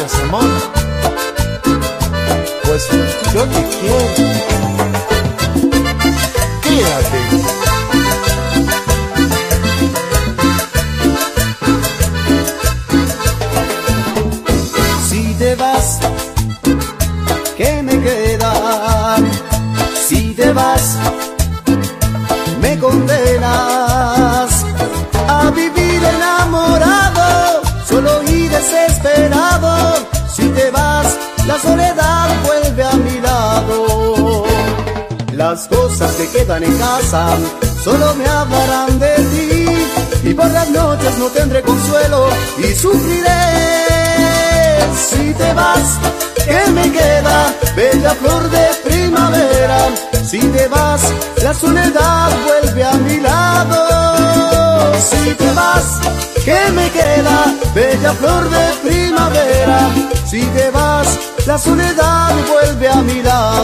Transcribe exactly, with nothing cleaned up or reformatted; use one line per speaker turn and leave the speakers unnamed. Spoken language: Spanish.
quieras, amor, pues yo te quiero. Quédate.
Si te vas, ¿qué me queda? Si te vas, me condenas a vivir enamorado, solo y desesperado. Si te vas, la soledad vuelve a mi lado. Las cosas que quedan en casa solo me hablarán de ti, y por las noches no tendré consuelo y sufriré. Si te vas, ¿qué me queda? Bella flor de primavera. Si te vas, la soledad vuelve a mi lado. Si te vas, ¿qué me queda? Bella flor de primavera. Si te vas, la soledad vuelve a mi lado.